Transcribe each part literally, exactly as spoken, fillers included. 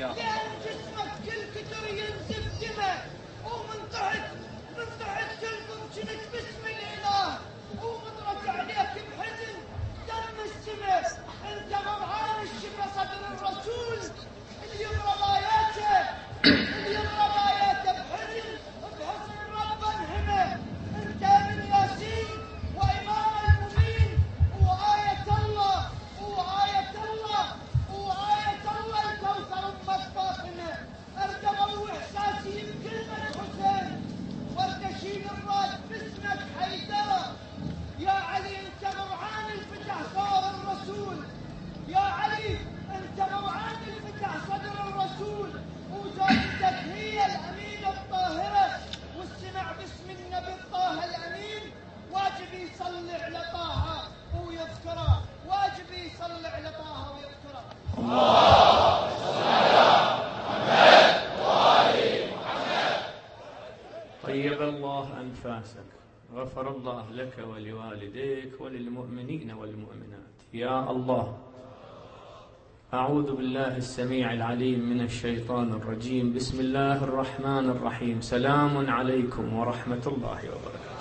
لأن جسمك كل كتر ينزف دمه، ومن تحت من تحت كلكم كنت باسم الإله، ومضرك عليك بحزن دم السماء. انت غرعان الشفا صدر الرسول اللي يضرب آياته اللي يضرب آياته بحزن بحزن رب انهمه. انت من ياسين وإمام المبين وآية الله وآية الله وآية الله الكوثر أمك فاطمة. أرد أروح إحساسي بكلمة حسين، وأرد أشيل الراس باسمك حيدرة. يا علي أنت غرعان الفتح صار الرسول، يا علي أنت غرعان الفتح صدر الرسول، وزوجتك هي الأمينة الطاهرة. والسمع باسم النبي الطه الأمين، واجب يصلي على طه ويذكره، واجب يصلي على طه ويذكره. اللهم صل على محمد وآل محمد. طيب الله أنفاسك، غفر الله لك ولوالديك وللمؤمنين والمؤمنات. يا الله، أعوذ بالله السميع العليم من الشيطان الرجيم. بسم الله الرحمن الرحيم. سلام عليكم ورحمة الله وبركاته.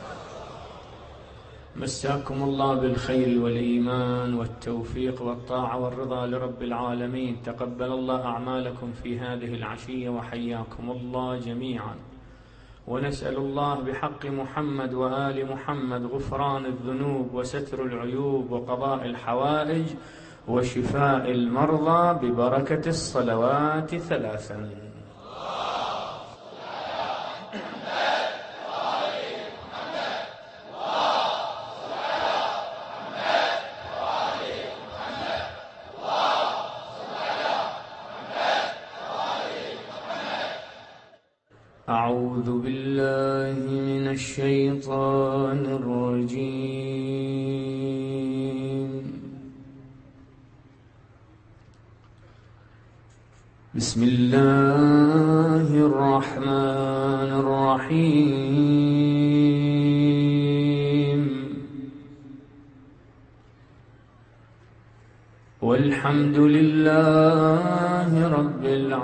مساكم الله بالخير والإيمان والتوفيق والطاعة والرضا لرب العالمين. تقبل الله أعمالكم في هذه العشية وحياكم الله جميعا. ونسأل الله بحق محمد وآل محمد غفران الذنوب وستر العيوب وقضاء الحوائج وشفاء المرضى ببركة الصلوات ثلاثا. أعوذ بالله من الشيطان الرجيم. بسم الله الرحمن الرحيم. والحمد لله رب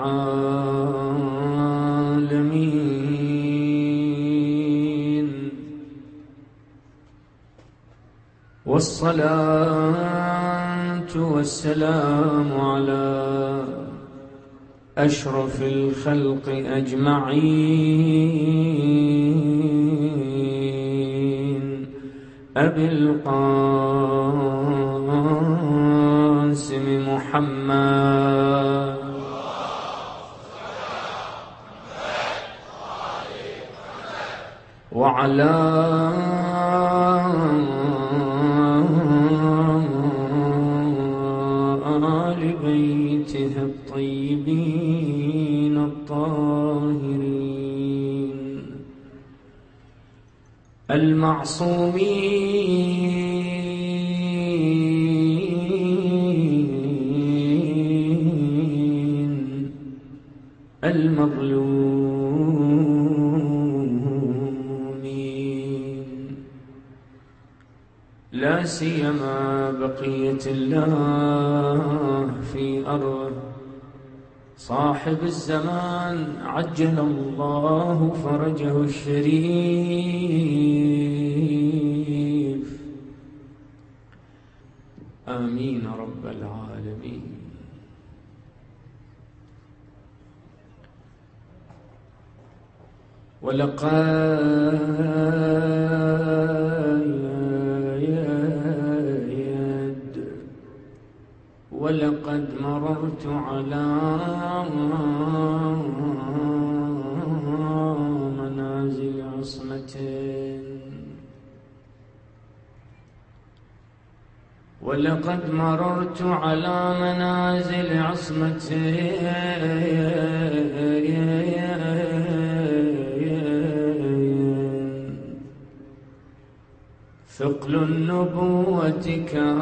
العالمين، والصلاة والسلام على أشرف الخلق أجمعين، أبي القاسم محمد وعلى آل بيته الطيبين الطاهرين المعصومين المظلومين، لا سيما بقية الله في أرضه صاحب الزمان عجل الله فرجه الشريف. آمين رب العالمين. ولقد ولقد مررت على منازل عصمة ولقد مررت على منازل عصمة ثقل النبوة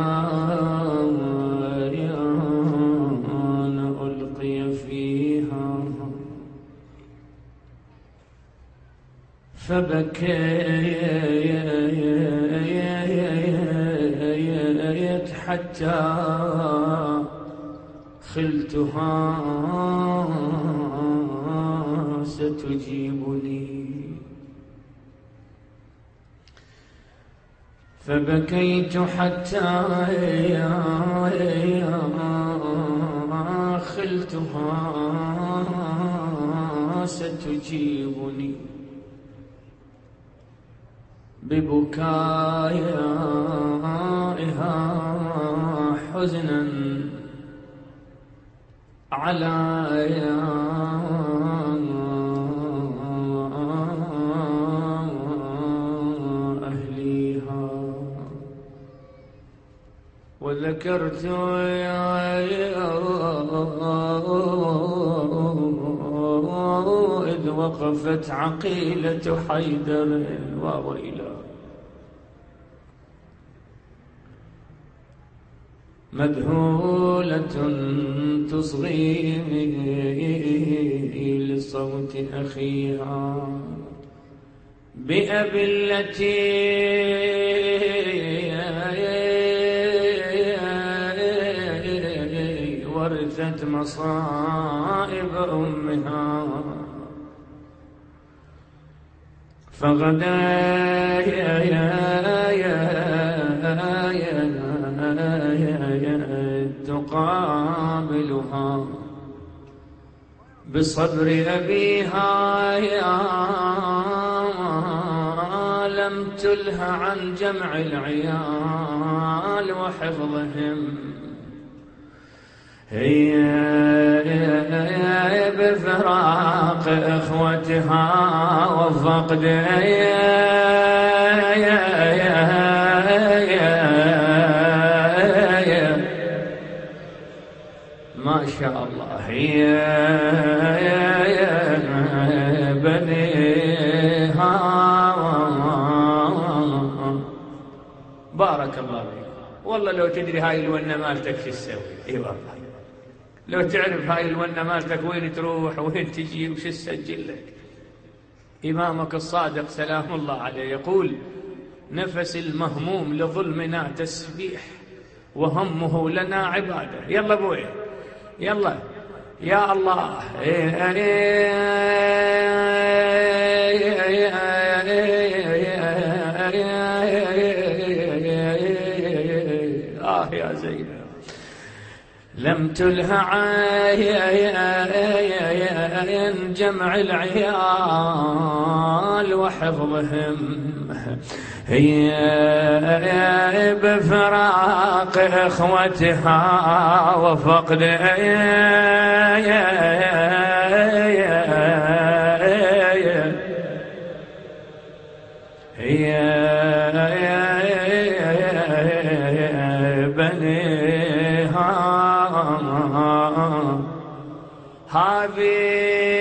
كان ألقي فيها فبكيت حتى خلتها ستجيبني فبكيت حتى خلتها ستجيبني ببكائها حزنا على أهليها وذكرت إذ وقفت عقيلة حيدر وويلا مذهولة تصغي لصوت أخيها بأبي التي ورثت مصائب أمها فغدا يا يا يا تقابلها بصبر أبيها يا لم تله عن جمع العيال وحفظهم هي بفراق إخوتها وفقد ما شاء الله هي بنيها بارك الله فيك. والله لو تدري هاي الونة مالتك شو تسوي. اي والله لو تعرف هاي الونة مالتك وين تروح وين تجي وش تسجل لك. إمامك الصادق سلام الله عليه يقول نفس المهموم لظلمنا تسبيح وهمه لنا عبادة. يلا بوي يلا يا الله. آه يا زينب لم تله عين جمع العيال وحفظهم هي بفراق إخوتها وفقد هي بنيها هذه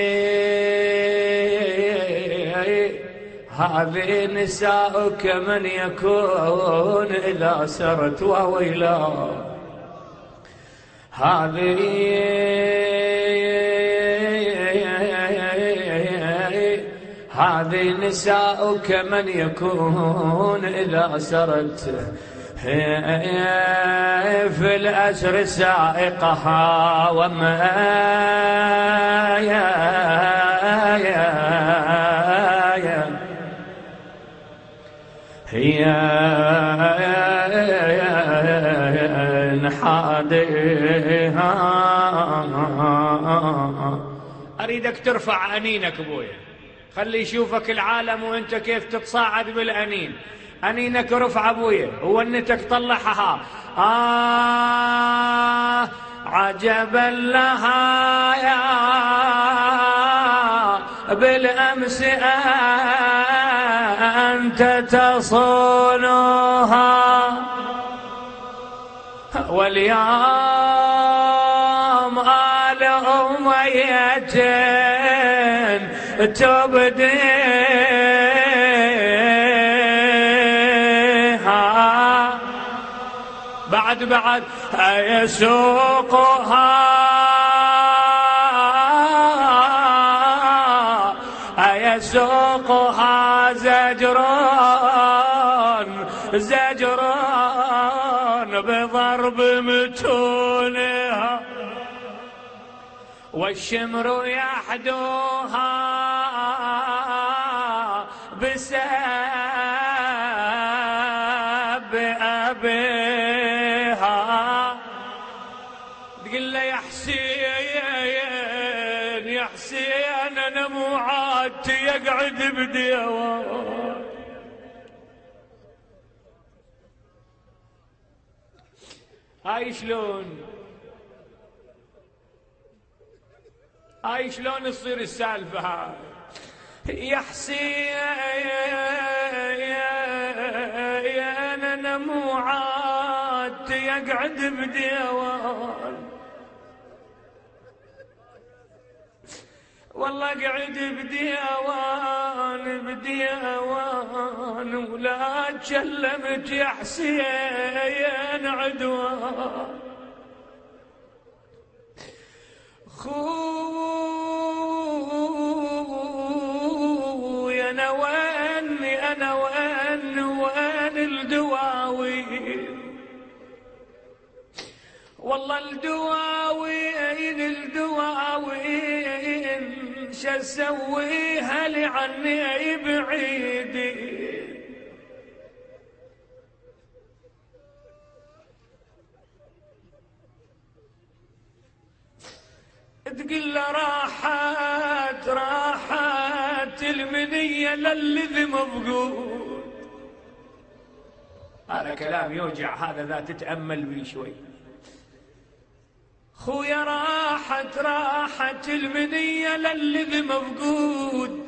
هذه نساؤك من يكون إذا سرت وويلا هذه هذه نساؤك من يكون إذا سرت في الأسر سائقها وما يا يا يا هي نحاديها. أريدك ترفع أنينك أبويا خلي يشوفك العالم وانت كيف تتصاعد بالأنين. أنينك رفع أبويا وونتك طلعها. آه عجبا لها يا بالأمس أنت تصونها واليوم آل أمية تبديها بعد بعد يسوقها يسوقها زجران زجران بضرب متونها والشمر يحدوها بسبب أبيها. تقول له يا حسين يا حسين أنا مو عادتي أقعد بديوان. هاي شلون هاي شلون تصير السالفة هاي؟ يا حسين أنا مو عادتي أقعد بديوان، والله قعد بديوان بديوان ولا تكلمت يا حسين عدوان. خويا انا واني انا وان وان الدواوين، والله الدواوين الدواوين شسويها لعني بعيدي. تقول له راحت راحت المنية للذي مفقود. هذا كلام يوجع، هذا ذا تتأمل بيه شوي. خويا راحت راحت المنية للذي مفقود،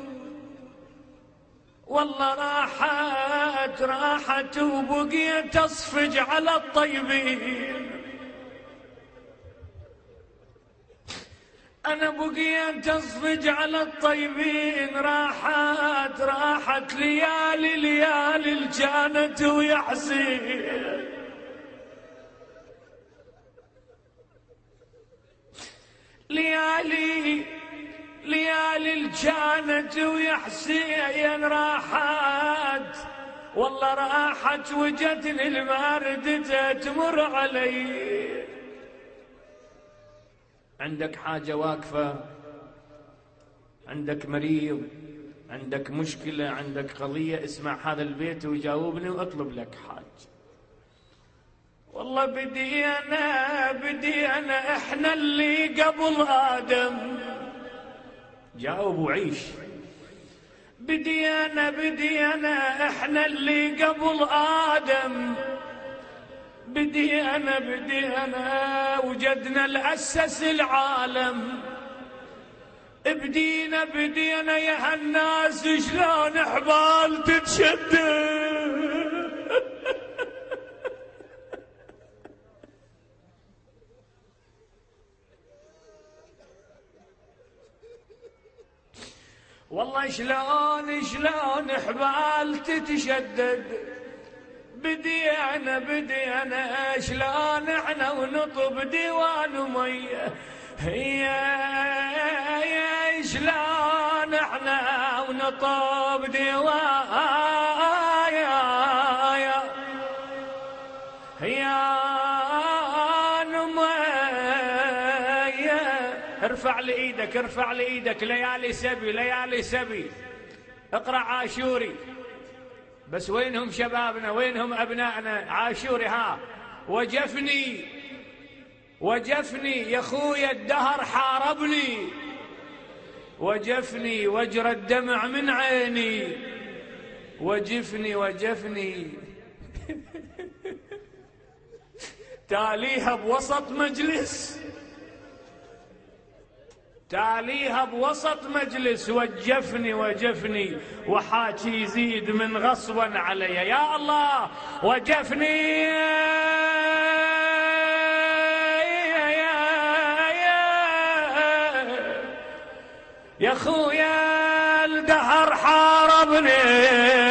والله راحت راحت وبقيت اصفج على الطيبين. أنا بقيت أصفج على الطيبين، راحت راحت ليالي ليالي الجانت ويا حسين. ليالي ليالي الجانت ويا حسين راحت، والله راحت وجتني الماردة تمر علي. عندك حاجة واقفة، عندك مريض، عندك مشكلة، عندك قضية، اسمع هذا البيت وجاوبني واطلب لك حاج. والله بدي أنا بدي أنا إحنا اللي قبل آدم. جاوب وعيش. بدي أنا بدي أنا إحنا اللي قبل آدم. بدي أنا بدي أنا وجدنا الأسس العالم. بدينا بدينا يا هالناس شلون حبال تتشدد. والله شلون شلون حبال تتشدد. بدي أنا بدي أنا شلون احنا ونطب ديوان ومية. هي شلون احنا ونطب ديوان يا نمية. ارفع لي ايدك ارفع لي ايدك. ليالي سبي ليالي سبي. اقرأ عاشوري. بس وينهم شبابنا وينهم أبنائنا؟ عاشوري ها. وجفني وجفني يا خويا الدهر حاربني. وجفني وجرى الدمع من عيني. وجفني وجفني تاليها بوسط مجلس تاليها بوسط مجلس. وجفني وجفني وحاكي يزيد من غصبا علي. يا الله وجفني يا خويا الدهر حاربني.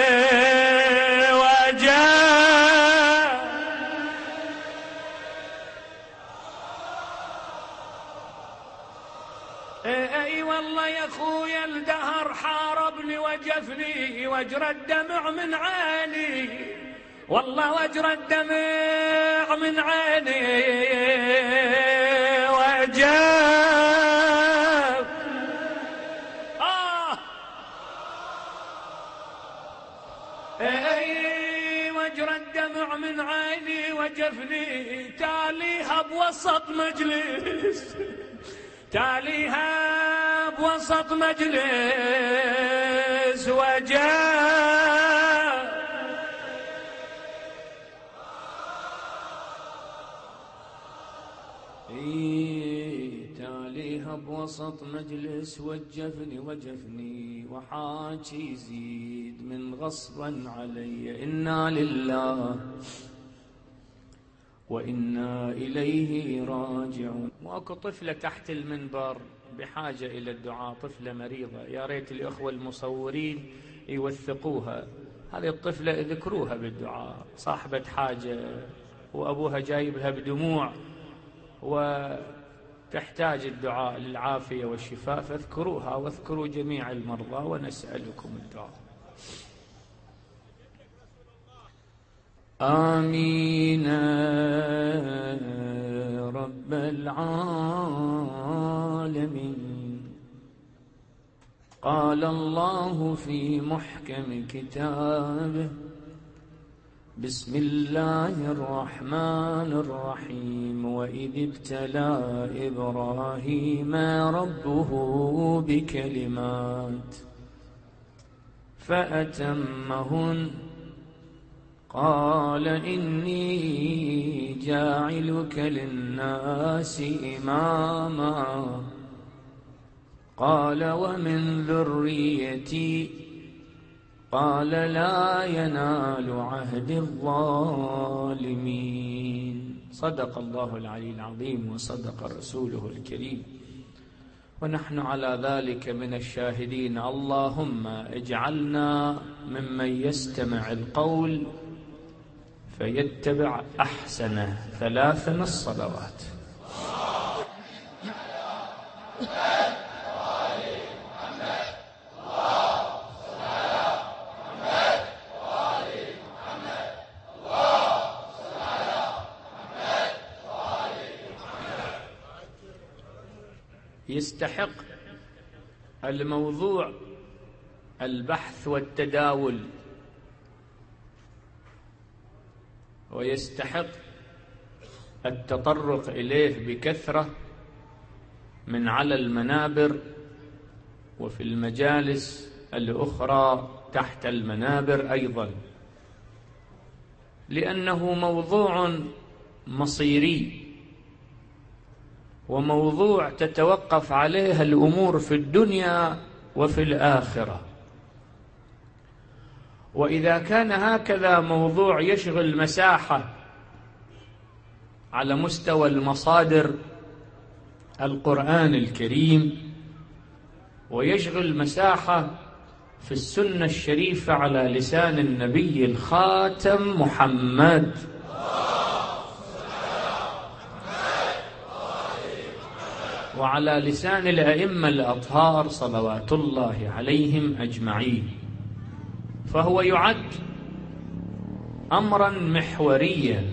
اي والله يا خويا الدهر حاربني وجفني وجرى الدمع من عيني. والله وجرى الدمع من عيني. وجفني وجفني تاليها بوسط مجلس، تاليها بوسط مجلس وجاء تاليها بوسط مجلس وجفني وجفني وحاجي يزيد من غصبا علي. إنا لله وإنا إليه راجعون. واكو طفلة تحت المنبر بحاجة إلى الدعاء، طفلة مريضة، يا ريت الأخوة المصورين يوثقوها. هذه الطفلة اذكروها بالدعاء، صاحبة حاجة وأبوها جايبها بدموع وتحتاج الدعاء للعافية والشفاء، فاذكروها واذكروا جميع المرضى ونسألكم الدعاء. آمين رب العالمين. قال الله في محكم كتابه: بسم الله الرحمن الرحيم. وإذ ابتلى إبراهيم ربه بكلمات فأتمهن قال إني جاعلك للناس إماما قال ومن ذريتي قال لا ينال عهد الظالمين. صدق الله العلي العظيم وصدق رسوله الكريم ونحن على ذلك من الشاهدين. اللهم اجعلنا ممن يستمع القول فيتبع أحسنه. ثلاث من الصلوات. يستحق الموضوع البحث والتداول، ويستحق التطرق إليه بكثرة من على المنابر وفي المجالس الأخرى تحت المنابر أيضا، لأنه موضوع مصيري وموضوع تتوقف عليه الأمور في الدنيا وفي الآخرة. وإذا كان هكذا موضوع يشغل مساحة على مستوى المصادر القرآن الكريم، ويشغل مساحة في السنة الشريفة على لسان النبي الخاتم محمد، وعلى لسان الأئمة الأطهار صلوات الله عليهم أجمعين، فهو يعد أمرا محوريا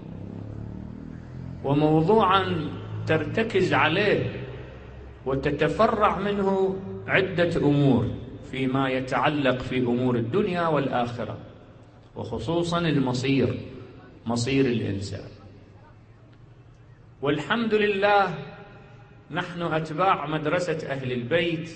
وموضوعا ترتكز عليه وتتفرع منه عدة أمور فيما يتعلق في أمور الدنيا والآخرة، وخصوصا المصير، مصير الإنسان. والحمد لله نحن أتباع مدرسة أهل البيت،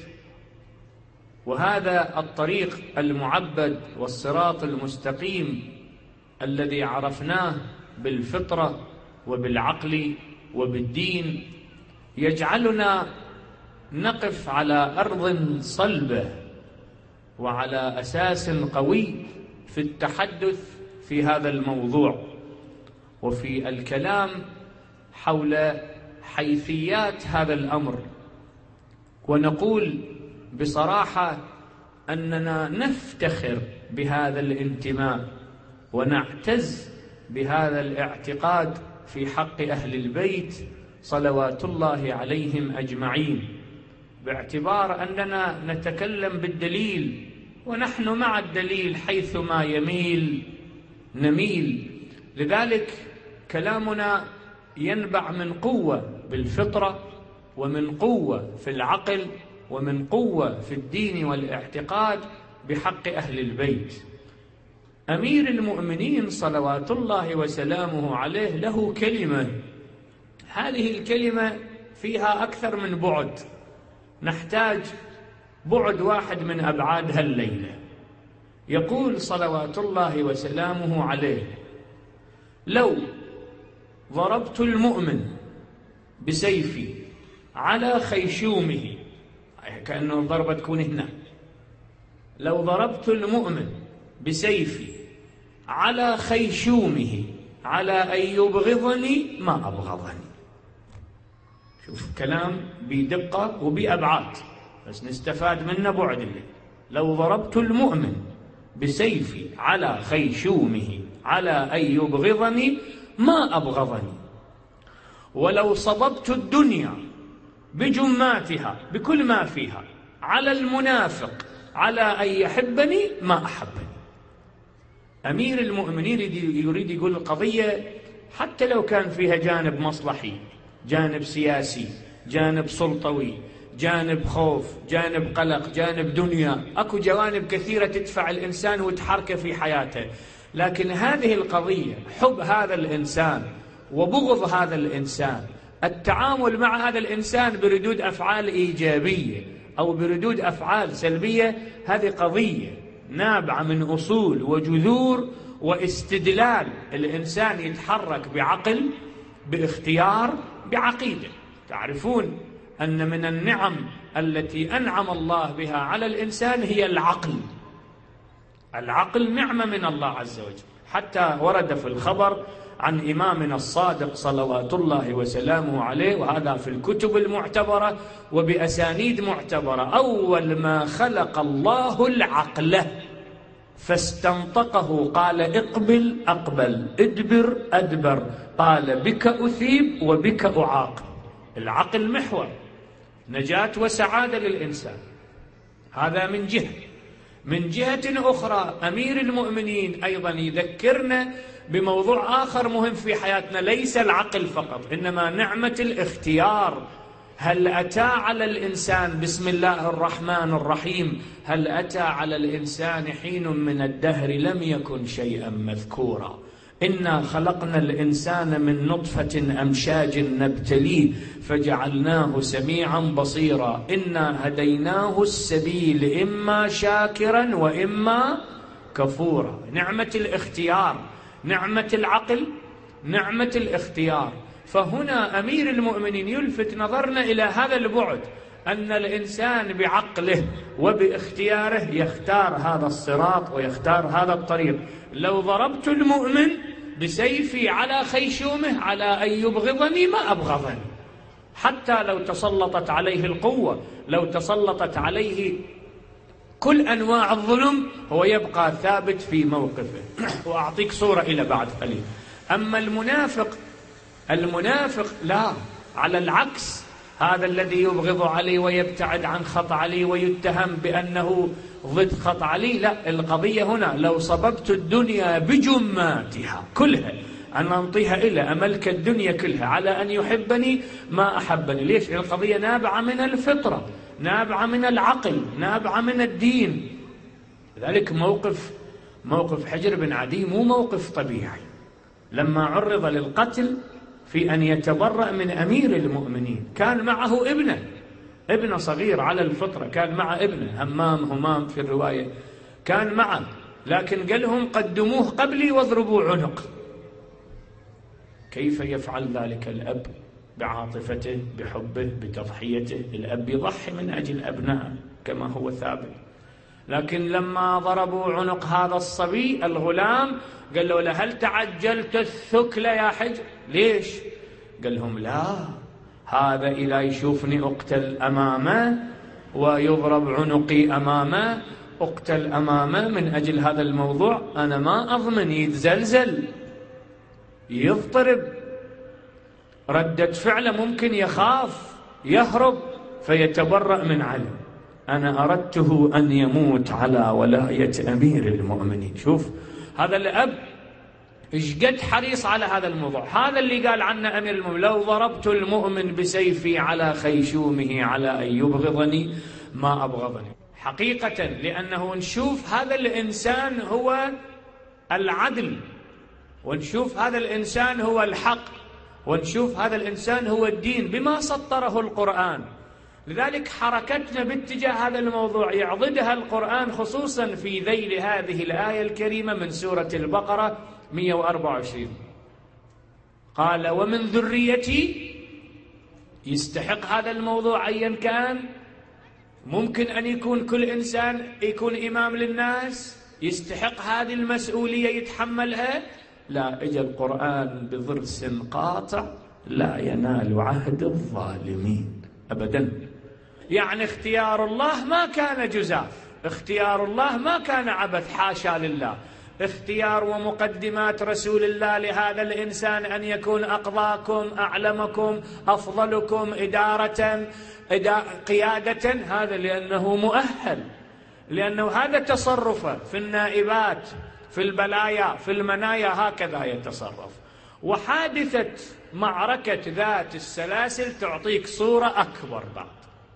وهذا الطريق المعبد والصراط المستقيم الذي عرفناه بالفطرة وبالعقل وبالدين يجعلنا نقف على أرض صلبة وعلى أساس قوي في التحدث في هذا الموضوع وفي الكلام حول حيثيات هذا الأمر. ونقول بصراحة أننا نفتخر بهذا الانتماء ونعتز بهذا الاعتقاد في حق أهل البيت صلوات الله عليهم أجمعين، باعتبار أننا نتكلم بالدليل، ونحن مع الدليل حيثما يميل نميل. لذلك كلامنا ينبع من قوة بالفطرة، ومن قوة في العقل، ومن قوة في الدين والاعتقاد بحق أهل البيت. أمير المؤمنين صلوات الله وسلامه عليه له كلمة، هذه الكلمة فيها أكثر من بعد، نحتاج بعد واحد من أبعاد هالليلة. يقول صلوات الله وسلامه عليه: لو ضربت المؤمن بسيفي على خيشومه، كأنه الضربة تكون هنا، لو ضربت المؤمن بسيفي على خيشومه على أن يبغضني ما أبغضني. شوف كلام بدقة وبأبعاد، بس نستفاد منه بعد الليل. لو ضربت المؤمن بسيفي على خيشومه على أن يبغضني ما أبغضني، ولو صببت الدنيا بجماتها بكل ما فيها على المنافق على أن يحبني ما أحبني. أمير المؤمنين يريد يقول القضية حتى لو كان فيها جانب مصلحي، جانب سياسي، جانب سلطوي، جانب خوف، جانب قلق، جانب دنيا، أكو جوانب كثيرة تدفع الإنسان وتحركه في حياته، لكن هذه القضية حب هذا الإنسان وبغض هذا الإنسان، التعامل مع هذا الإنسان بردود أفعال إيجابية أو بردود أفعال سلبية، هذه قضية نابعة من أصول وجذور واستدلال. الإنسان يتحرك بعقل، باختيار، بعقيدة. تعرفون أن من النعم التي أنعم الله بها على الإنسان هي العقل. العقل نعمة من الله عز وجل، حتى ورد في الخبر عن إمامنا الصادق صلوات الله وسلامه عليه، وهذا في الكتب المعتبرة وبأسانيد معتبرة: أول ما خلق الله العقل فاستنطقه قال اقبل أقبل، ادبر أدبر، قال بك أثيب وبك أعاقب. العقل محور نجاة وسعادة للإنسان، هذا من جهة. من جهة أخرى أمير المؤمنين أيضا يذكرنا بموضوع آخر مهم في حياتنا، ليس العقل فقط إنما نعمة الاختيار. هل أتى على الإنسان بسم الله الرحمن الرحيم هل أتى على الإنسان حين من الدهر لم يكن شيئا مذكورا، إنا خلقنا الإنسان من نطفة أمشاج نبتليه فجعلناه سميعا بصيرا، إنا هديناه السبيل إما شاكرا وإما كفورا. نعمة الاختيار، نعمة العقل، نعمة الاختيار. فهنا أمير المؤمنين يلفت نظرنا إلى هذا البعد، أن الإنسان بعقله وباختياره يختار هذا الصراط ويختار هذا الطريق. لو ضربت المؤمن بسيفي على خيشومه على أن يبغضني ما أبغضني، حتى لو تسلطت عليه القوة، لو تسلطت عليه كل أنواع الظلم، هو يبقى ثابت في موقفه. وأعطيك صورة إلى بعد قليل. أما المنافق، المنافق لا، على العكس، هذا الذي يبغض علي ويبتعد عن خط علي ويتهم بأنه ضد خط علي، لا، القضية هنا لو صببت الدنيا بجماتها كلها، أن أنطيها إلى أملك الدنيا كلها على أن يحبني ما أحبني. ليش؟ القضية نابعة من الفطرة، نابعة من العقل، نابعة من الدين. لذلك موقف موقف حجر بن عدي مو موقف طبيعي. لما عرض للقتل في أن يتبرأ من أمير المؤمنين، كان معه ابنه، ابنه صغير على الفطرة، كان مع ابنه همام همام في الرواية، كان معه، لكن قال لهم قدموه قبلي واضربوا عنق. كيف يفعل ذلك الأب بعاطفته، بحبه، بتضحيته؟ الأب يضحي من أجل أبنائه كما هو ثابت. لكن لما ضربوا عنق هذا الصبي الغلام قال له: هل تعجلت الثكل يا حجر؟ ليش؟ قال لهم: لا، هذا إذا يشوفني أقتل أمامه ويضرب عنقي أمامه، أقتل أمامه من أجل هذا الموضوع، أنا ما أضمن يتزلزل، يضطرب، ردة فعله ممكن يخاف، يهرب، فيتبرأ من علم. أنا أردته أن يموت على ولاية أمير المؤمنين. شوف هذا الأب إيش قد حريص على هذا الموضوع. هذا اللي قال عنه أمير المؤمنين: لو ضربت المؤمن بسيفي على خيشومه على أن يبغضني ما أبغضني. حقيقة لأنه نشوف هذا الإنسان هو العدل، ونشوف هذا الإنسان هو الحق، ونشوف هذا الإنسان هو الدين بما سطره القرآن. لذلك حركتنا باتجاه هذا الموضوع يعضدها القرآن، خصوصا في ذيل هذه الآية الكريمة من سورة البقرة مئة وأربعة وعشرين. قال ومن ذريتي، يستحق هذا الموضوع أيا كان. ممكن أن يكون كل إنسان يكون إمام للناس، يستحق هذه المسؤولية يتحملها. لا، إجا القرآن بضرس قاطع: لا ينال عهد الظالمين أبدا. يعني اختيار الله ما كان جزاف، اختيار الله ما كان عبث، حاشا لله. اختيار ومقدمات رسول الله لهذا الإنسان أن يكون أقضاكم، أعلمكم، أفضلكم إدارة، قيادة، هذا لأنه مؤهل، لأنه هذا تصرفه في النائبات، في البلايا، في المنايا، هكذا يتصرف. وحادثة معركة ذات السلاسل تعطيك صورة أكبر بعد.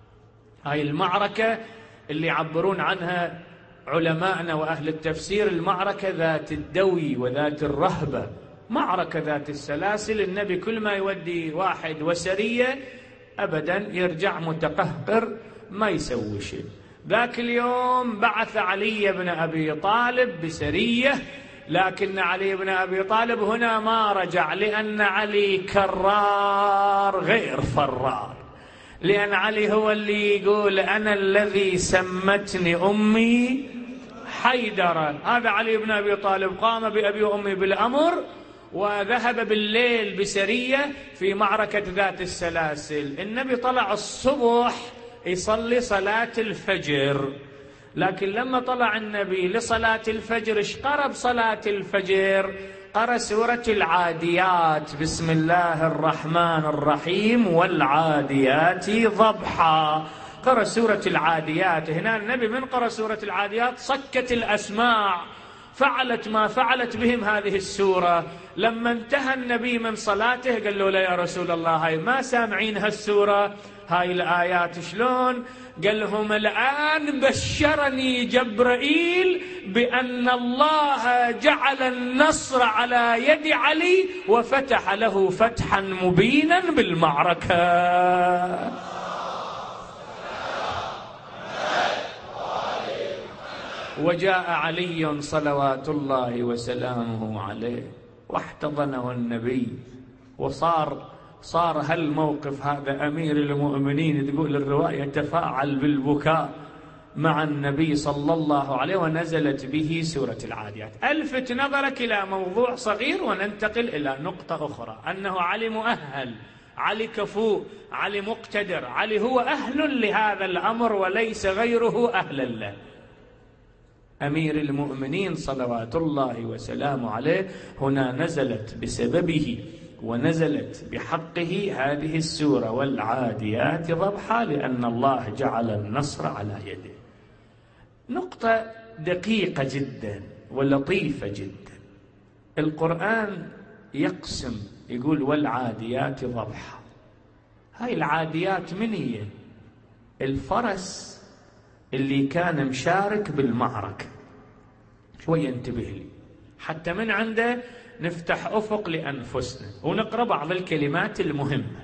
هاي المعركة اللي يعبرون عنها علماءنا وأهل التفسير المعركة ذات الدوي وذات الرهبة، معركة ذات السلاسل. النبي كل ما يودي واحد وسرية أبدا يرجع متقهقر، ما يسوي شيء. ذاك اليوم بعث علي بن أبي طالب بسرية، لكن علي بن أبي طالب هنا ما رجع، لأن علي كرار غير فرار، لأن علي هو اللي يقول أنا الذي سمتني أمي حيدرا. هذا علي بن أبي طالب قام بأبي وأمي بالأمر، وذهب بالليل بسرية في معركة ذات السلاسل. النبي طلع الصبح يصلي صلاة الفجر، لكن لما طلع النبي لصلاة الفجر ايش قرأ بصلاة الفجر؟ قرأ سورة العاديات: بسم الله الرحمن الرحيم والعاديات ضبحا. قرأ سورة العاديات. هنا النبي من قرأ سورة العاديات صكت الأسماع، فعلت ما فعلت بهم هذه السورة. لما انتهى النبي من صلاته قال له: لا يا رسول الله، هاي ما سامعين هالسورة، هاي الآيات شلون؟ قال لهم: الآن بشرني جبرائيل بأن الله جعل النصر على يد علي وفتح له فتحا مبينا بالمعركة. وجاء علي صلوات الله وسلامه عليه واحتضنه النبي، وصار صار هالموقف هذا أمير المؤمنين تقول الرواية تفاعل بالبكاء مع النبي صلى الله عليه، ونزلت به سورة العاديات. ألفت نظرك إلى موضوع صغير وننتقل إلى نقطة أخرى، أنه علي مؤهل، علي كفو، علي مقتدر، علي هو أهل لهذا الأمر وليس غيره أهلا له. أمير المؤمنين صلوات الله وسلامه عليه هنا نزلت بسببه ونزلت بحقه هذه السورة: والعاديات ضبحا، لأن الله جعل النصر على يده. نقطة دقيقة جدا ولطيفة جدا. القرآن يقسم يقول: والعاديات ضبحا. هاي العاديات من هي؟ الفرس اللي كان مشارك بالمعركة. شوية انتبه لي حتى من عنده نفتح أفق لأنفسنا ونقرأ بعض الكلمات المهمة.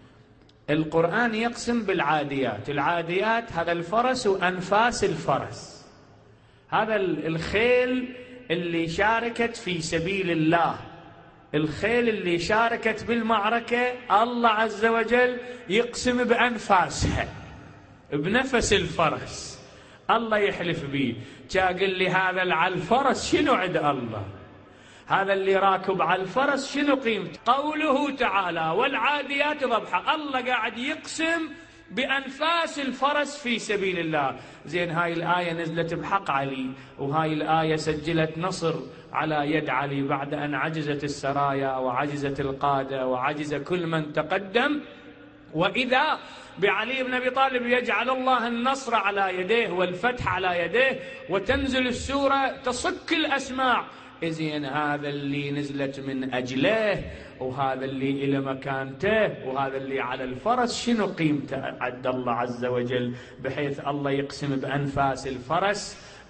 القرآن يقسم بالعاديات. العاديات هذا الفرس وأنفاس الفرس، هذا الخيل اللي شاركت في سبيل الله، الخيل اللي شاركت بالمعركة. الله عز وجل يقسم بأنفاسها، بنفس الفرس. الله يحلف به، قال لي هذا على الفرس شنو عند الله؟ هذا اللي راكب على الفرس شنو قيمته؟ قوله تعالى: والعاديات ضبحا. الله قاعد يقسم بأنفاس الفرس في سبيل الله. زين، هاي الآية نزلت بحق علي، وهاي الآية سجلت نصر على يد علي بعد أن عجزت السرايا وعجزت القادة وعجز كل من تقدم. وإذا بعلي بن أبي طالب يجعل الله النصر على يديه والفتح على يديه، وتنزل السورة تصك الأسماع. إذن هذا اللي نزلت من أجله، وهذا اللي إلى مكانته، وهذا اللي على الفرس شنو قيمته عند الله عز وجل، بحيث الله يقسم بأنفاس الفرس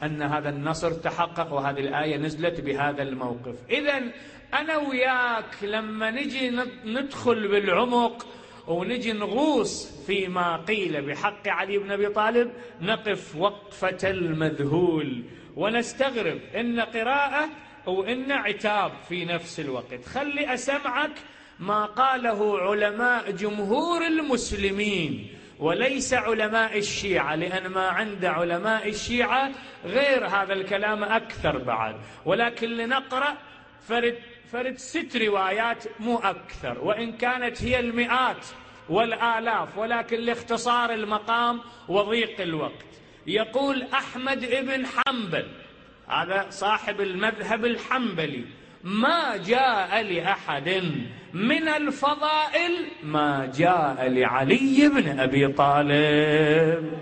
أن هذا النصر تحقق وهذه الآية نزلت بهذا الموقف. إذن أنا وياك لما نجي ندخل بالعمق ونجي نغوص فيما قيل بحق علي بن أبي طالب نقف وقفة المذهول ونستغرب إن قراءة وإن عتاب في نفس الوقت. خلي أسمعك ما قاله علماء جمهور المسلمين وليس علماء الشيعة، لأن ما عند علماء الشيعة غير هذا الكلام أكثر بعد، ولكن لنقرأ فرد, فرد ست روايات مو أكثر، وإن كانت هي المئات والآلاف، ولكن لاختصار المقام وضيق الوقت. يقول أحمد ابن حنبل، هذا صاحب المذهب الحنبلي: ما جاء لأحد من الفضائل ما جاء لعلي بن أبي طالب.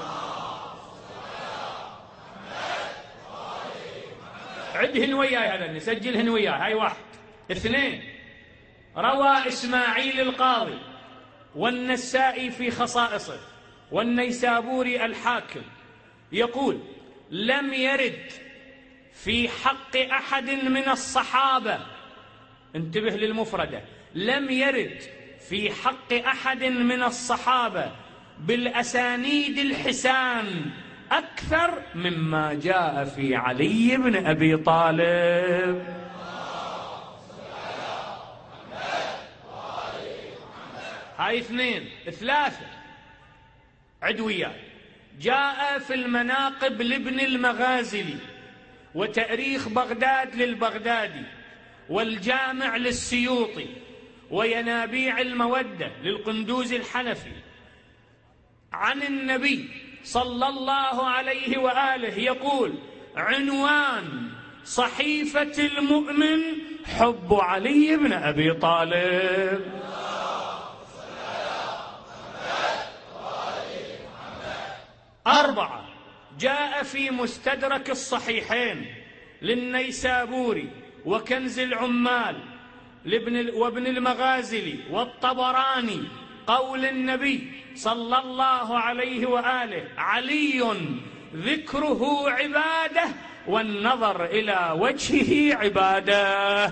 عدهن وياي، هذا نسجلهن وياي. هاي واحد. اثنين، روى إسماعيل القاضي والنسائي في خصائصه والنيسابوري الحاكم يقول: لم يرد في حق أحد من الصحابة، انتبه للمفردة، لم يرد في حق أحد من الصحابة بالأسانيد الحسان أكثر مما جاء في علي بن أبي طالب. هاي اثنين. ثلاثة، عدوية، جاء في المناقب لابن المغازلي وتأريخ بغداد للبغدادي والجامع للسيوطي وينابيع المودة للقندوز الحنفي عن النبي صلى الله عليه وآله يقول: عنوان صحيفة المؤمن حب علي بن أبي طالب. أربعة، جاء في مستدرك الصحيحين للنيسابوري وكنز العمال وابن المغازلي والطبراني قول النبي صلى الله عليه وآله: علي ذكره عبادة والنظر إلى وجهه عبادة.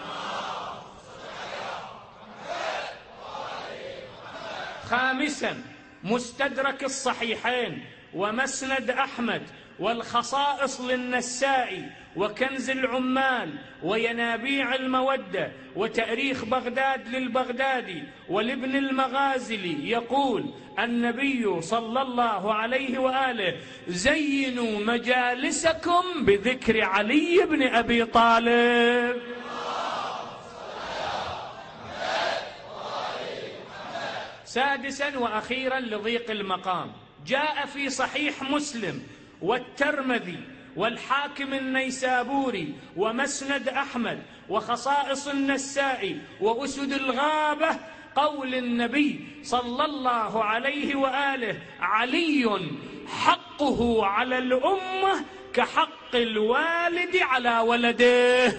خامسا، مستدرك الصحيحين ومسند أحمد والخصائص للنسائي وكنز العمال وينابيع المودة وتأريخ بغداد للبغدادي ولابن المغازلي يقول النبي صلى الله عليه وآله: زينوا مجالسكم بذكر علي بن أبي طالب. سادسا وأخيرا لضيق المقام، جاء في صحيح مسلم والترمذي والحاكم النيسابوري ومسند أحمد وخصائص النسائي وأسد الغابة قول النبي صلى الله عليه وآله: علي حقه على الأمة كحق الوالد على ولده.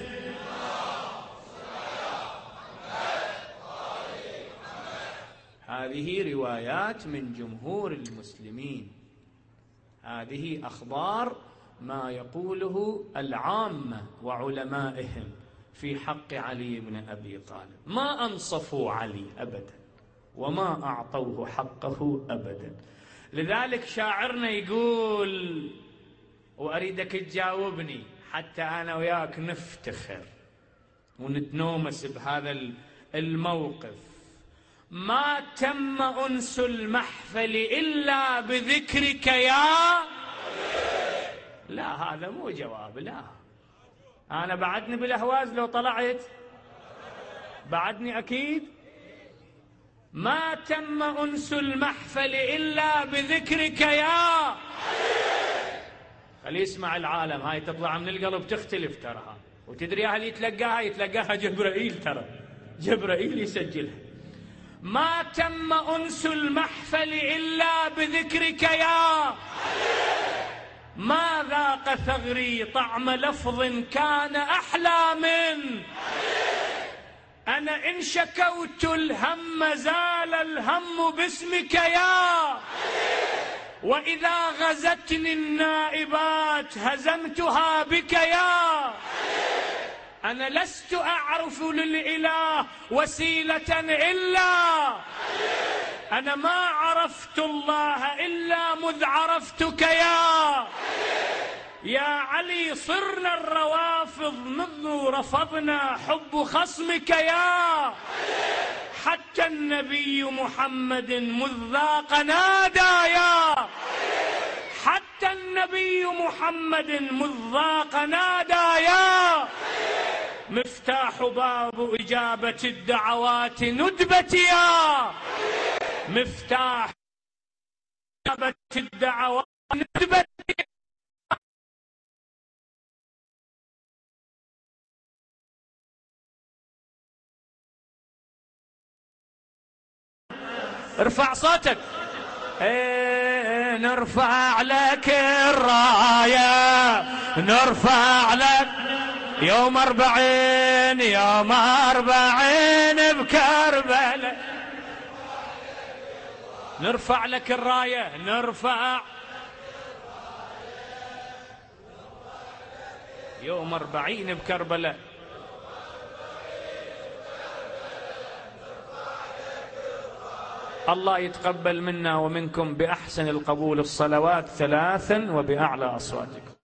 هذه روايات من جمهور المسلمين، هذه أخبار ما يقوله العامة وعلمائهم في حق علي بن أبي طالب. ما أنصفوا علي أبدا وما أعطوه حقه أبدا. لذلك شاعرنا يقول، وأريدك تجاوبني حتى أنا وياك نفتخر ونتنومس بهذا الموقف: ما تم أنس المحفل إلا بذكرك يا. لا، هذا مو جواب. لا، أنا بعدني بالأهواز لو طلعت بعدني أكيد. ما تم أنس المحفل إلا بذكرك يا. خلي يسمع العالم، هاي تطلع من القلب تختلف ترى، وتدري هل يتلقاها؟ يتلقاها جبرائيل، ترى جبرائيل يسجلها. ما تم أنس المحفل إلا بذكرك يا. ما ذاق ثغري طعم لفظ كان أحلى من. أنا إن شكوت الهم زال الهم باسمك يا. وإذا غزتني النائبات هزمتها بك يا أنا لست أعرف للإله وسيلة إلا أنا ما عرفت الله إلا مذ عرفتك يا يا علي صرنا الروافض منذ رفضنا حب خصمك يا حتى النبي محمد مذ ذاق نادى يا حتى النبي محمد مذ ذاق نادى يا مفتاح باب إجابة الدعوات ندبتي يا مفتاح إجابة الدعوات ندبتي. ارفع صوتك. ايه نرفع لك الراية نرفع لك يوم أربعين يوم أربعين بكربلاء نرفع لك الراية نرفع يوم أربعين بكربلاء. الله يتقبل منا ومنكم بأحسن القبول الصلوات ثلاثا وبأعلى أصواتكم.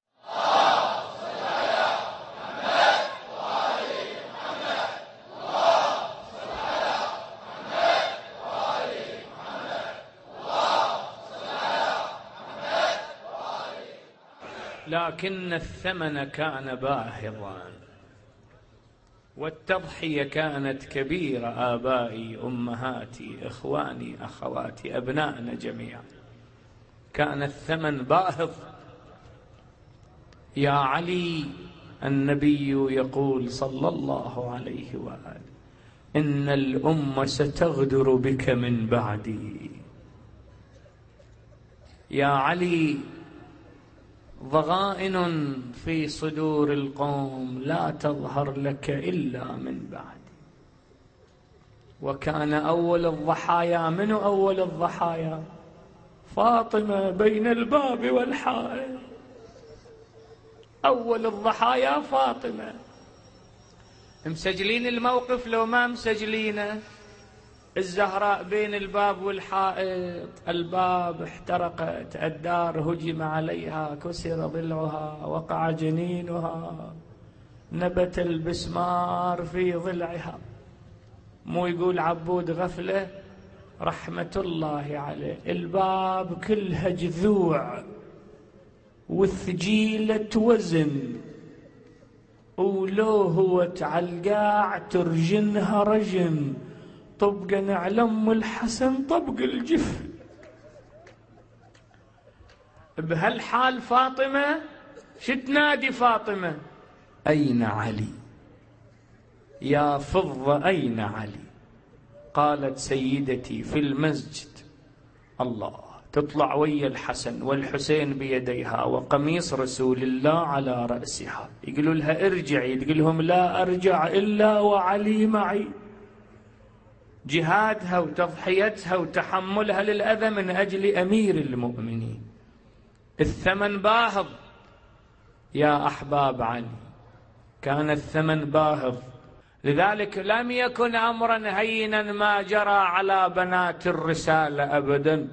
لكن الثمن كان باهظا والتضحية كانت كبيرة. آبائي أمهاتي إخواني أخواتي أبنائنا جميعا كان الثمن باهظ. يا علي النبي يقول صلى الله عليه وآله إن الأمة ستغدر بك من بعدي. يا علي ضغائن في صدور القوم لا تظهر لك إلا من بعد. وكان أول الضحايا من أول الضحايا فاطمة بين الباب والحائط. أول الضحايا فاطمة. مسجلين الموقف لو ما مسجلينه؟ الزهراء بين الباب والحائط الباب احترقت الدار هجم عليها كسر ضلعها وقع جنينها نبت البسمار في ضلعها. مو يقول عبود غفلة رحمة الله عليه الباب كلها جذوع والثجيلة وزن ولو هو تعلقاع ترجنها رجن طبق نعلم الحسن طبق الجف. بهالحال فاطمة شتنادي فاطمة أين علي يا فضة أين علي؟ قالت سيدتي في المسجد. الله تطلع ويا الحسن والحسين بيديها وقميص رسول الله على رأسها يقولوا لها ارجعي تقول لهم لا أرجع إلا وعلي معي. جهادها وتضحيتها وتحملها للأذى من أجل أمير المؤمنين. الثمن باهظ يا أحباب علي كان الثمن باهظ. لذلك لم يكن أمرا هينا ما جرى على بنات الرسالة أبدا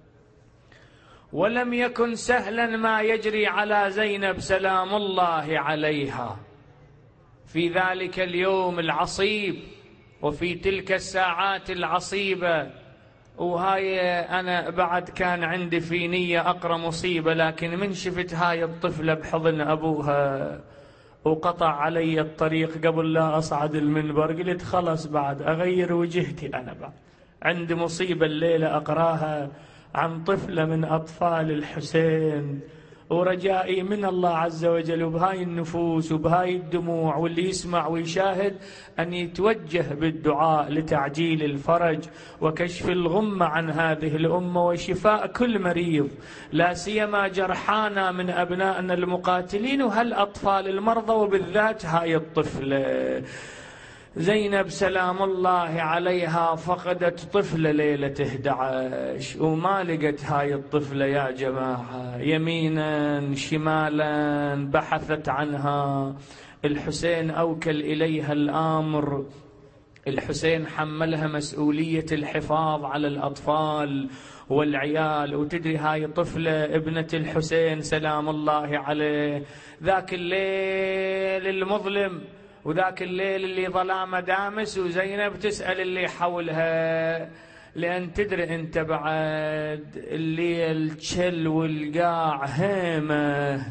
ولم يكن سهلا ما يجري على زينب سلام الله عليها في ذلك اليوم العصيب وفي تلك الساعات العصيبة. وهاي أنا بعد كان عندي في نية أقرأ مصيبة لكن من شفت هاي الطفلة بحضن أبوها وقطع علي الطريق قبل لا أصعد المنبر قلت خلاص بعد أغير وجهتي. أنا بعد عندي مصيبة الليلة أقراها عن طفلة من أطفال الحسين ورجائي من الله عز وجل وبهاي النفوس وبهاي الدموع واللي يسمع ويشاهد أن يتوجه بالدعاء لتعجيل الفرج وكشف الغمة عن هذه الأمة وشفاء كل مريض لا سيما جرحانا من أبنائنا المقاتلين وهالأطفال المرضى وبالذات هاي الطفلة. زينب سلام الله عليها فقدت طفلة ليلة إحدى عشر وما لقت هاي الطفلة يا جماعة، يمينا شمالا بحثت عنها. الحسين أوكل إليها الأمر، الحسين حملها مسؤولية الحفاظ على الأطفال والعيال. وتدري هاي طفلة ابنة الحسين سلام الله عليه، ذاك الليل المظلم وذاك الليل اللي ظلامه دامس وزينب تسأل اللي حولها، لأن تدري أنت بعد الليل تشل والقاع هيمة،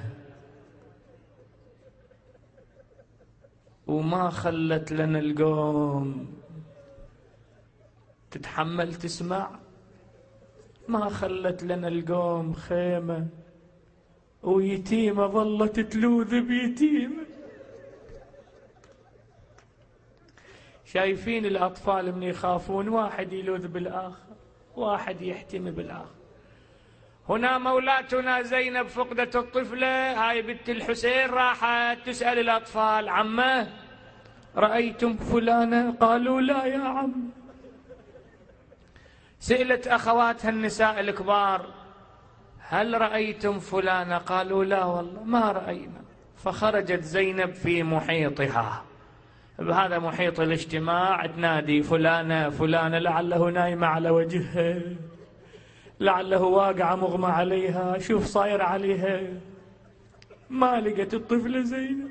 وما خلت لنا القوم تتحمل تسمع، ما خلت لنا القوم خيمة، ويتيمة ظلت تلوذ بيتيمة. شايفين الأطفال من يخافون، واحد يلوذ بالآخر، واحد يحتمي بالآخر. هنا مولاتنا زينب فقدت الطفلة، هاي بنت الحسين راحت تسأل الأطفال: عمه رأيتم فلانة؟ قالوا لا يا عم. سئلت أخواتها النساء الكبار: هل رأيتم فلانة؟ قالوا لا والله ما رأينا. فخرجت زينب في محيطها، بهذا محيط الاجتماع، تنادي: فلانة فلانة، لعله نايمة على وجهها، لعله واقعة مغمى عليها، شوف صاير عليها. ما لقت الطفلة زينب.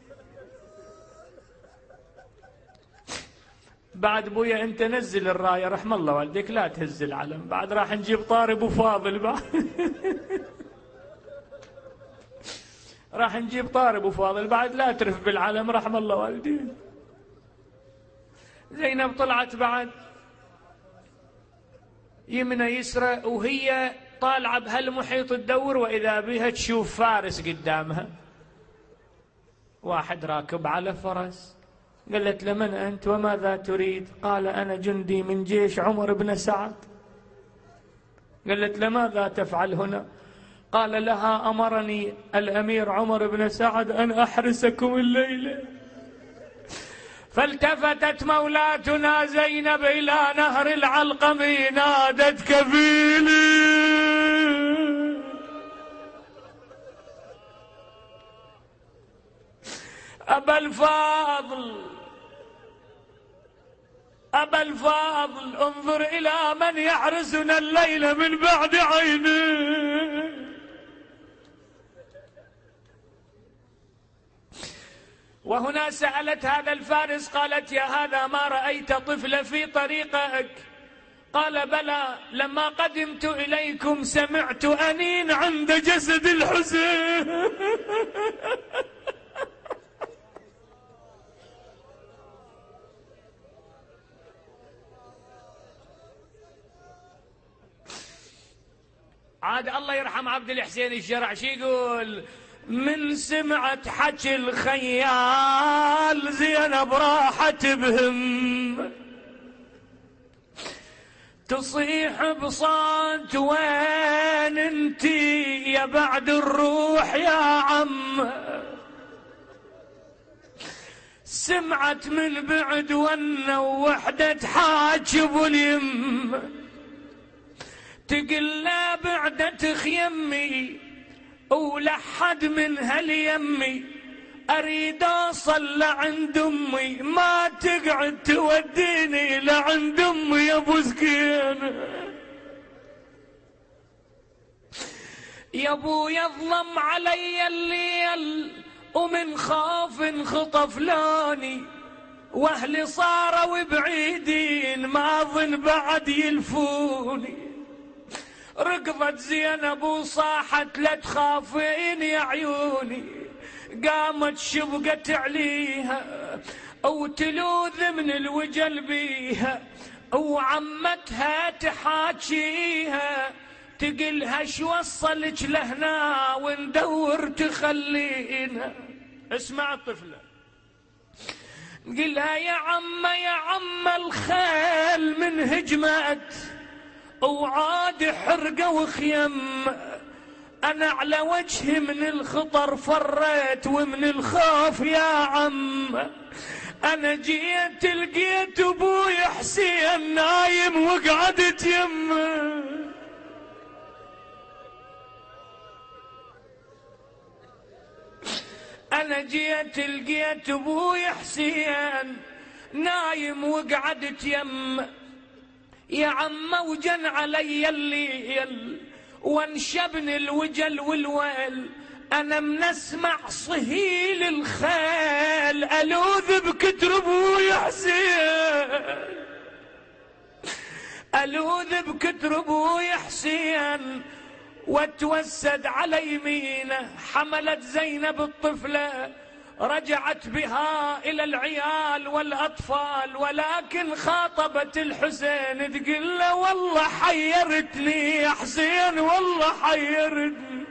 بعد بويا انت نزل الراية رحم الله والديك، لا تهز العلم. بعد راح نجيب طارب ابو فاضل بعد راح نجيب طارب ابو فاضل بعد، لا ترف بالعلم رحم الله والديك. زينب طلعت بعد يمنى يسرى، وهي طالعة بهالمحيط تدور، وإذا بها تشوف فارس قدامها، واحد راكب على فرس. قالت: لمن أنت وماذا تريد؟ قال: أنا جندي من جيش عمر بن سعد. قالت: لماذا تفعل هنا؟ قال لها: أمرني الأمير عمر بن سعد أن أحرسكم الليلة. فالتفتت مولاتنا زينب إلى نهر العلقم نادت: كفيلي أبا الفاضل، أبا الفاضل، انظر إلى من يحرسنا الليلة من بعد عينه. وهنا سألت هذا الفارس، قالت: يا هذا ما رأيت طفل في طريقك؟ قال: بلى، لما قدمت إليكم سمعت أنين عند جسد الحسين. عاد الله يرحم عبد الحسين الشرع شي يقول: من سمعت حكي الخيال زينب راحت بهم، تصيح بصوت: وين انتي يا بعد الروح يا عم؟ سمعت من بعد ون وحدة حاجب اليم، تقل لا بعدة خيمي ولحد من هاليمي، اريد اوصل لعند امي، ما تقعد توديني لعند امي يا ابو سكين. يا ابو يظلم علي الليل ومن خاف انخطف لوني، واهلي صاروا بعيدين ما ظن بعد يلفوني. ركضت زينب وصاحت: لا تخافين يا عيوني. قامت شبقت عليها وتلوذ من الوجل بيها، وعمتها تحاكيها تقلها: شو وصلك لهنا وندور تخلينا. اسمع الطفلة قلها: يا عم يا عم الخيل من هجمت وعاد حرقة وخيم، أنا على وجهي من الخطر فريت ومن الخوف يا عم أنا جيت لقيت أبوي حسين نايم وقعدت يمه، أنا جيت لقيت أبوي حسين نايم وقعدت يمه، يا عم وجن علي الليل وانشبني الوجل والويل، أنا من أسمع صهيل الخيل ألوذ بكتر أبوي حسين، ألوذ بكتر أبوي حسين، واتوسد على يمينه. حملت زينب الطفلة رجعت بها إلى العيال والأطفال، ولكن خاطبت الحسين تقول له والله حيرتني يا حسين، والله حيرتني.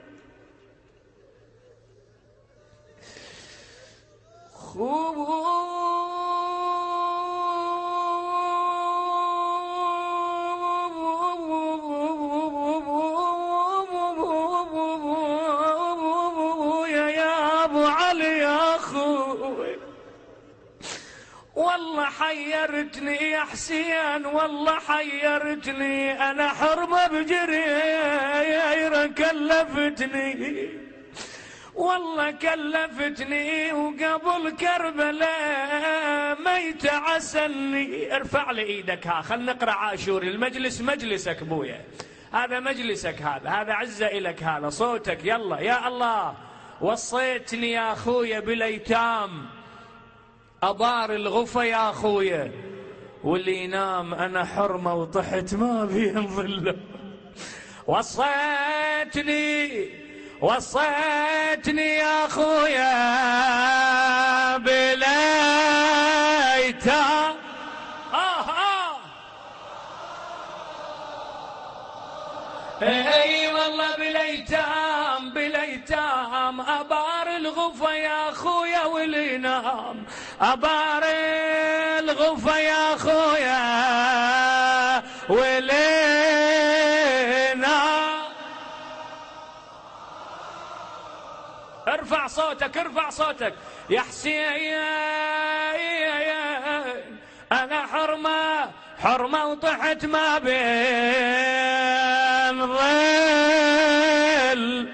يا أبو علي يا أخوي والله حيرتني يا حسين، والله حيرتني، أنا حرمة بجريرة كلفتني، والله كلفتني، وقبل كربلاء ما يتعسني. ارفع لي ايدك، ها خلنا نقرا عاشوري. المجلس مجلسك ابويا، هذا مجلسك، هذا هذا عزة إلك، هذا صوتك. يلا يا الله. وصيتني يا اخويا بالايتام، ابار الغفا يا اخويا، واللي ينام انا حرمه وطحت ما بين ظله. وصيتني وصيتني يا اخويا بالايتام، آه آه اي والله بالايتام، بالايتام ابار الغفا يا اخويا، واللي ينام ابار الغفا يا اخويا، واللي ينام. ارفع صوتك، ارفع صوتك يا حسين، انا حرمه حرمه وطحت ما بين ظل.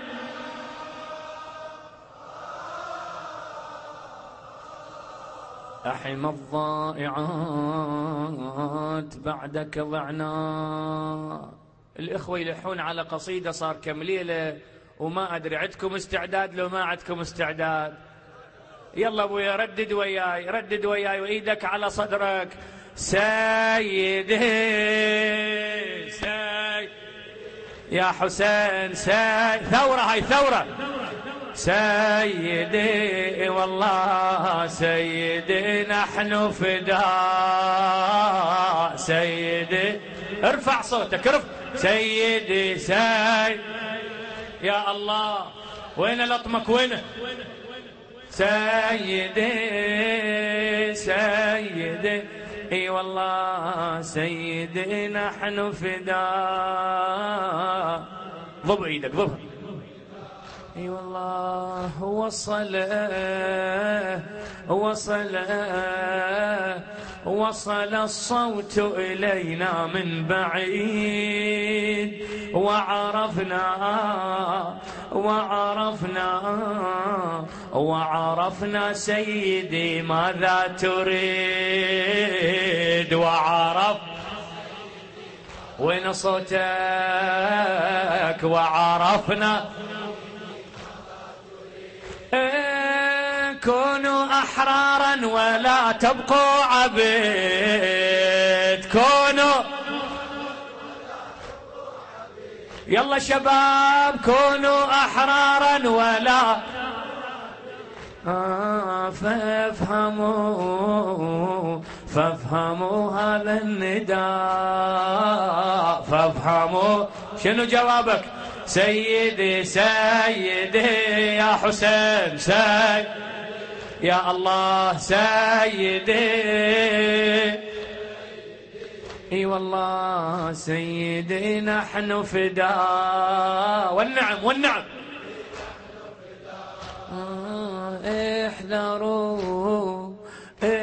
أحم الضائعات بعدك ضعنا. الإخوة يلحون على قصيدة صار كم ليلة وما أدري عندكم استعداد لو ما عندكم استعداد. يلا أبويا ردد وياي، ردد وياي وإيدك على صدرك. سيدي سيد يا حسين، سيد ثورة، هاي ثورة. سيدي والله سيدي نحن فداء، سيدي ارفع صوتك، ارفع. سيدي سيد يا الله، وين لطمك وينه؟ سيدي سيدي اي والله سيدي نحن فداء. ضب ايدك، ضبها. اي والله وصل وصل وصل الصوت إلينا من بعيد، وعرفنا وعرفنا وعرفنا سيدي ماذا تريد. وعرف وين صوتك؟ وعرفنا كونوا أحرارا ولا تبقوا عبيد، كونوا يلا شباب كونوا أحرارا ولا آه فافهموا فافهموا هذا النداء، فافهموا. شنو جوابك؟ سيدي سيدي يا حسين، سيد يا الله سيدي اي والله سيدي نحن فداء. والنعم والنعم. آه احذروا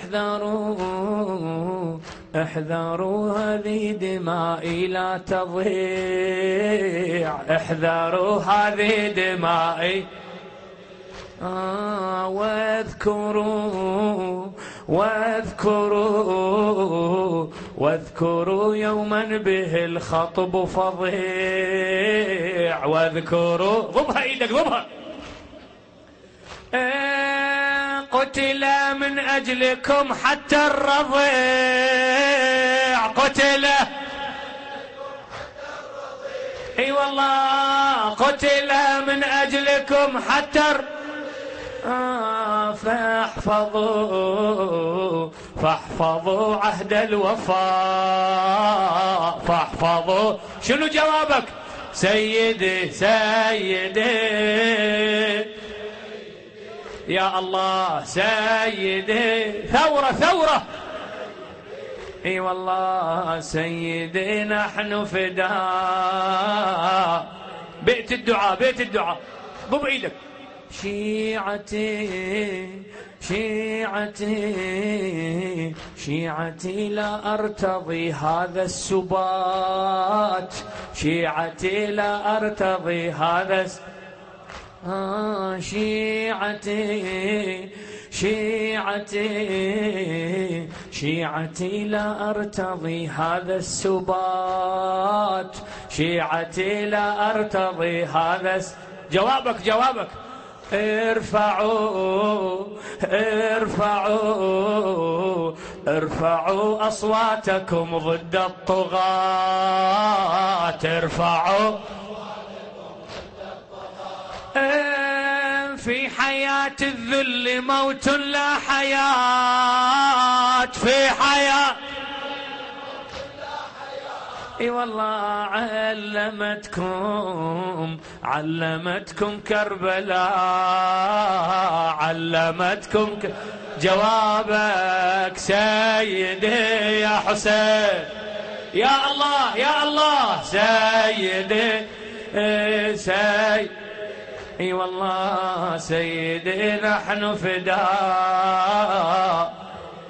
احذروا احذروا هذه دمائي لا تضيع، احذروا هذه دمائي. آه واذكروا واذكروا واذكروا يوما به الخطب فظيع، واذكروا ضبها ايدك ضبها. آه قتل من اجلكم حتى الرضيع، قتل اي والله قتل من اجلكم حتى الرضيع. آه فاحفظوا فاحفظوا عهد الوفاء، فاحفظوا. شنو جوابك؟ سيدي سيدي يا الله سيدي، ثورة ثورة اي والله سيدي نحن فداء. بيت الدعاء بيت الدعاء ضب ايدك. شيعتي شيعتي شيعتي لا أرتضي هذا السبات، شيعتي لا أرتضي هذا الس... آه شيعتي شيعتي شيعتي لا أرتضي هذا السبات، شيعتي لا أرتضي هذا الس... جوابك جوابك. ارفعوا ارفعوا ارفعوا أصواتكم ضد الطغاة، ارفعوا. في حياة الذل موت لا حياة، في حياة اي والله علمتكم علمتكم كربلاء، علمتكم ك... جوابك سيدي يا حسين. يا الله يا الله سيدي سيدي اي والله سيدي نحن فداء.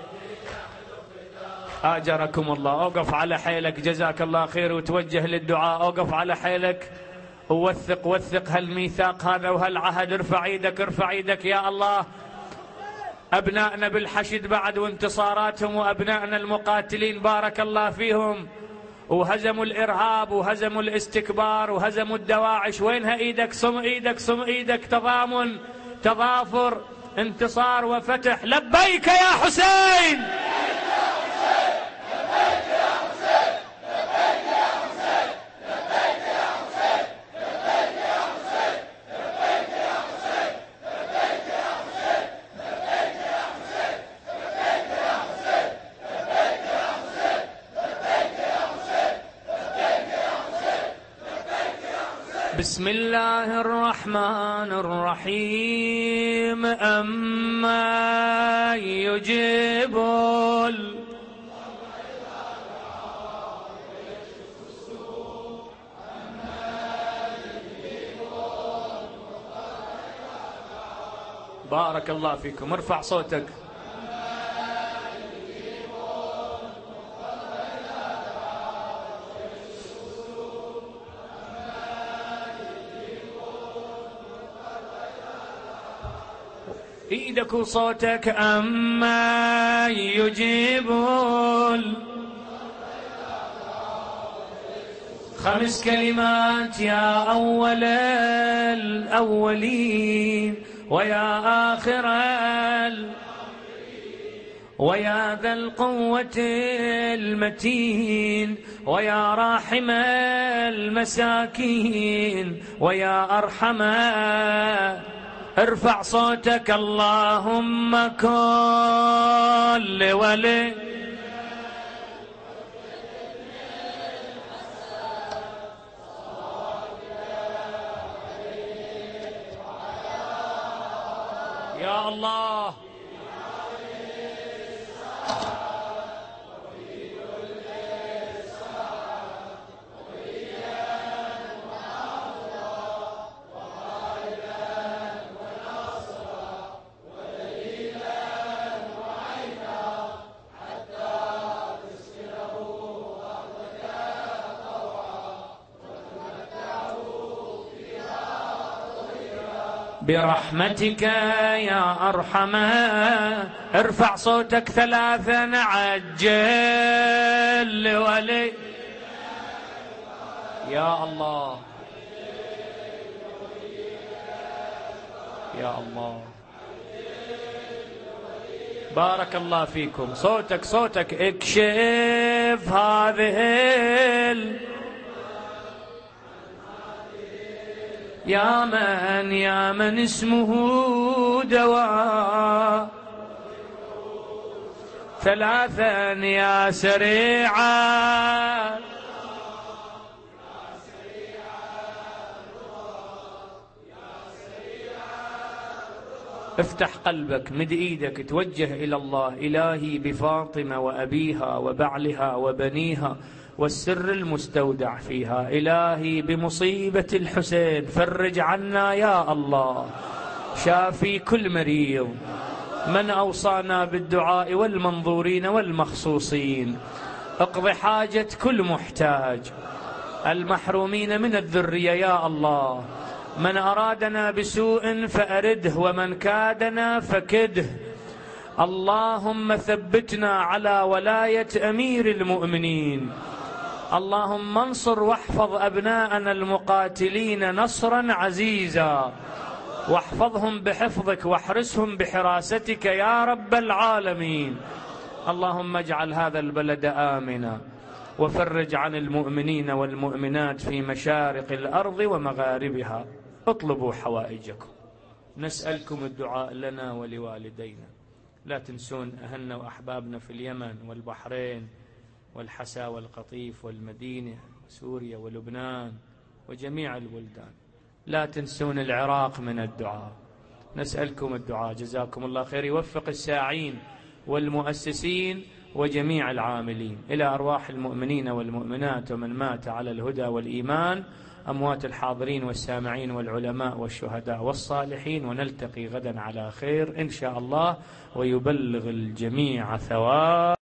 آجركم الله. أوقف على حيلك جزاك الله خير وتوجه للدعاء. أوقف على حيلك ووثق وثق هالميثاق هذا وهالعهد. ارفع ايدك ارفع ايدك يا الله. أبنائنا بالحشد بعد وانتصاراتهم، وأبنائنا المقاتلين بارك الله فيهم، وهزموا الإرهاب وهزموا الاستكبار وهزموا الدواعش. وينها ايدك؟ صم ايدك صم ايدك. تضامن تضافر انتصار وفتح. لبيك يا حسين. بسم الله الرحمن الرحيم. أما يجيب ال... بارك الله فيكم. ارفع صوتك. ايدك وصوتك. أما يجيب ال... خمس كلمات. يا أول الأولين ويا آخر ال... ويا ذا القوة المتين ويا راحم المساكين ويا أرحم. ارفع صوتك. اللهم كل ولي يا الله. برحمتك يا أرحم. ارفع صوتك ثلاثا عجل لولي يا الله يا الله. بارك الله فيكم. صوتك صوتك. اكشف هذه ال... يا من يا من اسمه دواء. ثلاثا يا سريعا. افتح قلبك، مد ايدك، توجه الى الله. الهي بفاطمة وابيها وبعلها وبنيها والسر المستودع فيها، الهي بمصيبة الحسين فرج عنا يا الله. شافي كل مريض، من اوصانا بالدعاء والمنظورين والمخصوصين. اقض حاجة كل محتاج، المحرومين من الذرية يا الله. من أرادنا بسوء فأرده، ومن كادنا فكده. اللهم ثبتنا على ولاية أمير المؤمنين. اللهم انصر واحفظ أبناءنا المقاتلين نصرا عزيزا، واحفظهم بحفظك واحرسهم بحراستك يا رب العالمين. اللهم اجعل هذا البلد آمنا، وفرج عن المؤمنين والمؤمنات في مشارق الأرض ومغاربها. اطلبوا حوائجكم. نسألكم الدعاء لنا ولوالدينا. لا تنسون أهلنا وأحبابنا في اليمن والبحرين والحسا والقطيف والمدينة وسوريا ولبنان وجميع البلدان. لا تنسون العراق من الدعاء. نسألكم الدعاء. جزاكم الله خير. يوفق الساعين والمؤسسين وجميع العاملين. إلى أرواح المؤمنين والمؤمنات ومن مات على الهدى والإيمان، أموات الحاضرين والسامعين والعلماء والشهداء والصالحين. ونلتقي غدا على خير إن شاء الله، ويبلغ الجميع ثواب